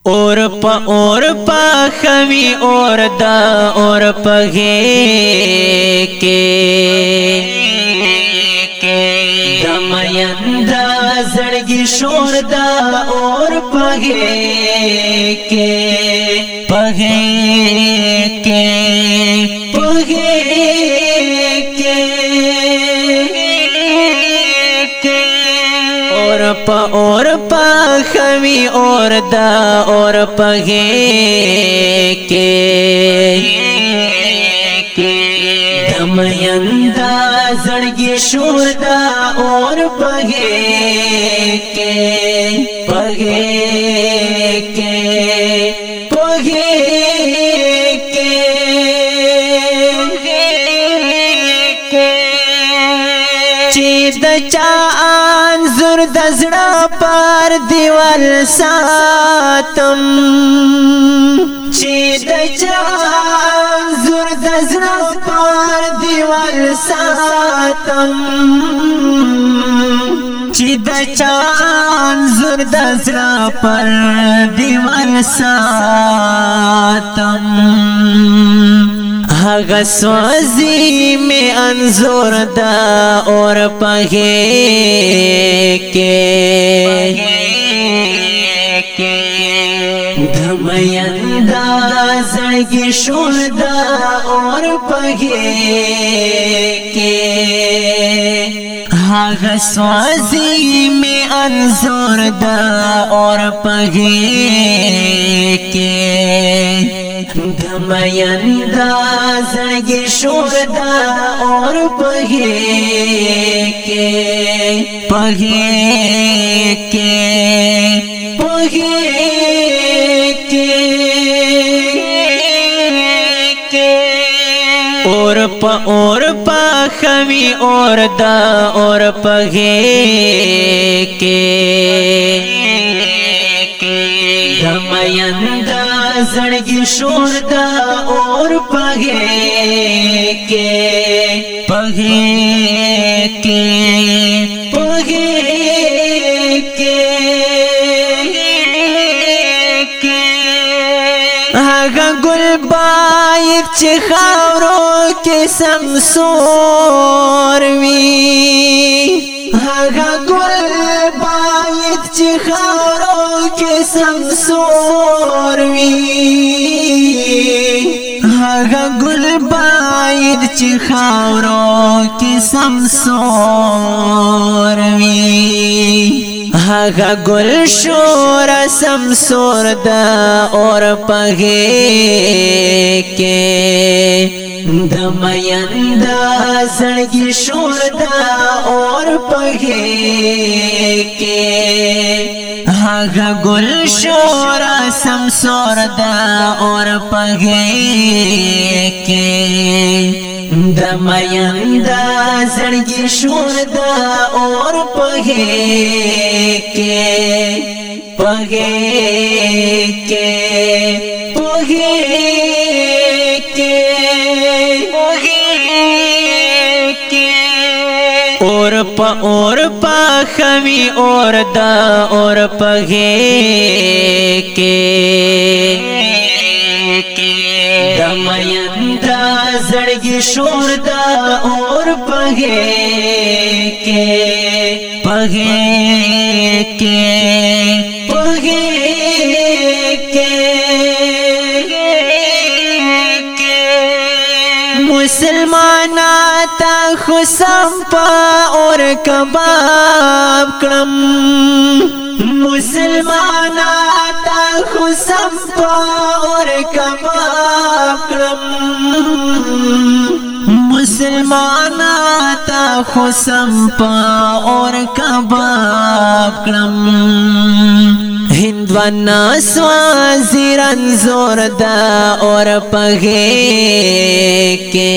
اور پا خوی اور دا اور پگے کے دمیندا زڑگی شور دا اور پگے کے اور پا خوی اور دا اور پگے کے دمیندا زڑگی شور دا اور پگے کے چی د چا انظر د زړه پر دیوال ساتم چی د چا انظر د زړه پر دیوال ساتم چی د چا انظر د زړه پر دیوال ساتم هغه سوزی میں انظور دا اور پگے کے دمیندا زڑگی شور دا اور پگے کے هغه سوزی میں انظور دا اور پگے کے دمیندا زڑگی شور دا اور پگے کے اور پا خوی اور دا اور پگے کے دمیندا زڑگی شور دا اور پگے کے هغه گل باید چی خاورو کے سمسور وی هغه گل باید چی خاورو کے سمسور وی هغه گل باید چی خاورو کے سمسور وی هغه گل شور سمسور دا اور پگے کے دمیندا زڑگی شور دا اور پگے کے هغه گل شور سمسور دا اور پگے کے دمیندا زڑگی شور دا اور پگے کے اور پا خوی اور دا اور پگے کے دمیندا زڑگی شور دا اور پگے کے مسلمانا تا خسم پا اور کباب کرم مسلمانا تا خسم پا اور کباب کرم مسلمانا تا خسم پا اور کباب کرم ہندوانا سوازی رنزور دا اور پگے کے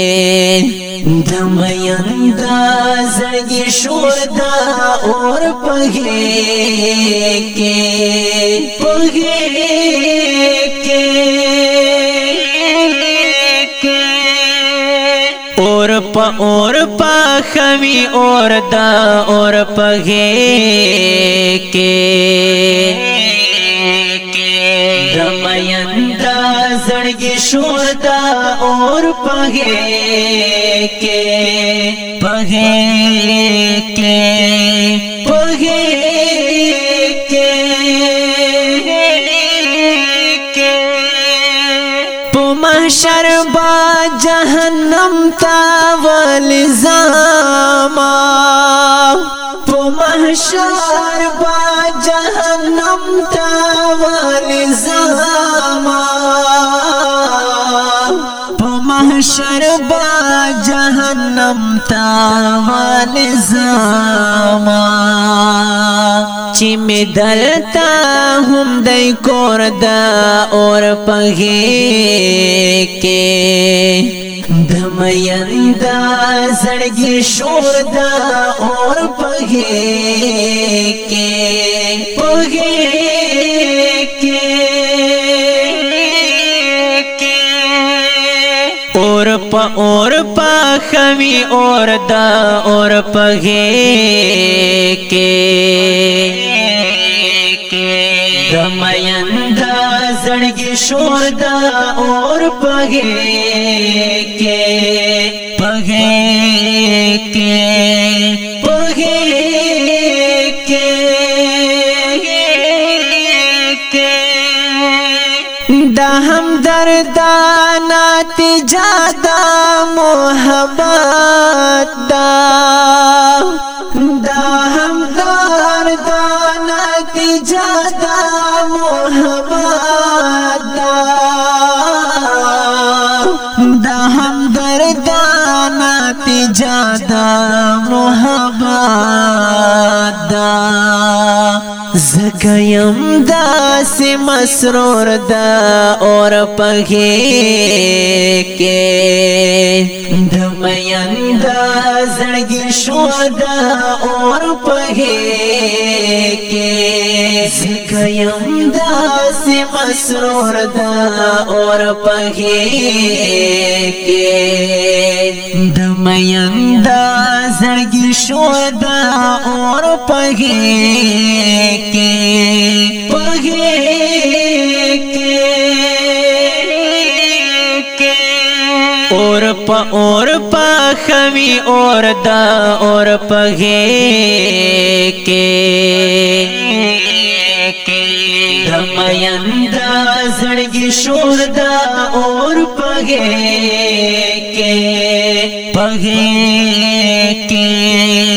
دمیندا زڑگی شور دا اور پگے کے اور پا خوی اور دا اور پگے کے दमयंदा जड़गी शोरदा और पगे के महशरबा जहन्नम तावल जामा महशरबा जहन्नम तावल जामा महशरबा जहन्नम तावल जामा चिमे दलता हम दई कोरदा और पगे के दमयंदा जड़गी शोरदा और पगे के और पा खमी और दा और पगे के दमयंदा जड़गी शोरदा और पगे के दहम दर्दाना तिजादा मोहब्बत दहम दर्दाना तिजादा मोहब्बत दहम दर्दाना तिजादा मोहब्बत ज़कयम दा से मसरूर दा और पगे के दमयंदा जड़गी शोरदा और पगे के ज़कयम दा से मसरूर दा और पगे के दमयंदा जड़गी शोरदा और पगे के और पा खमी और दा और पगे के दमयंदा जड़गी शोरदा और पगे के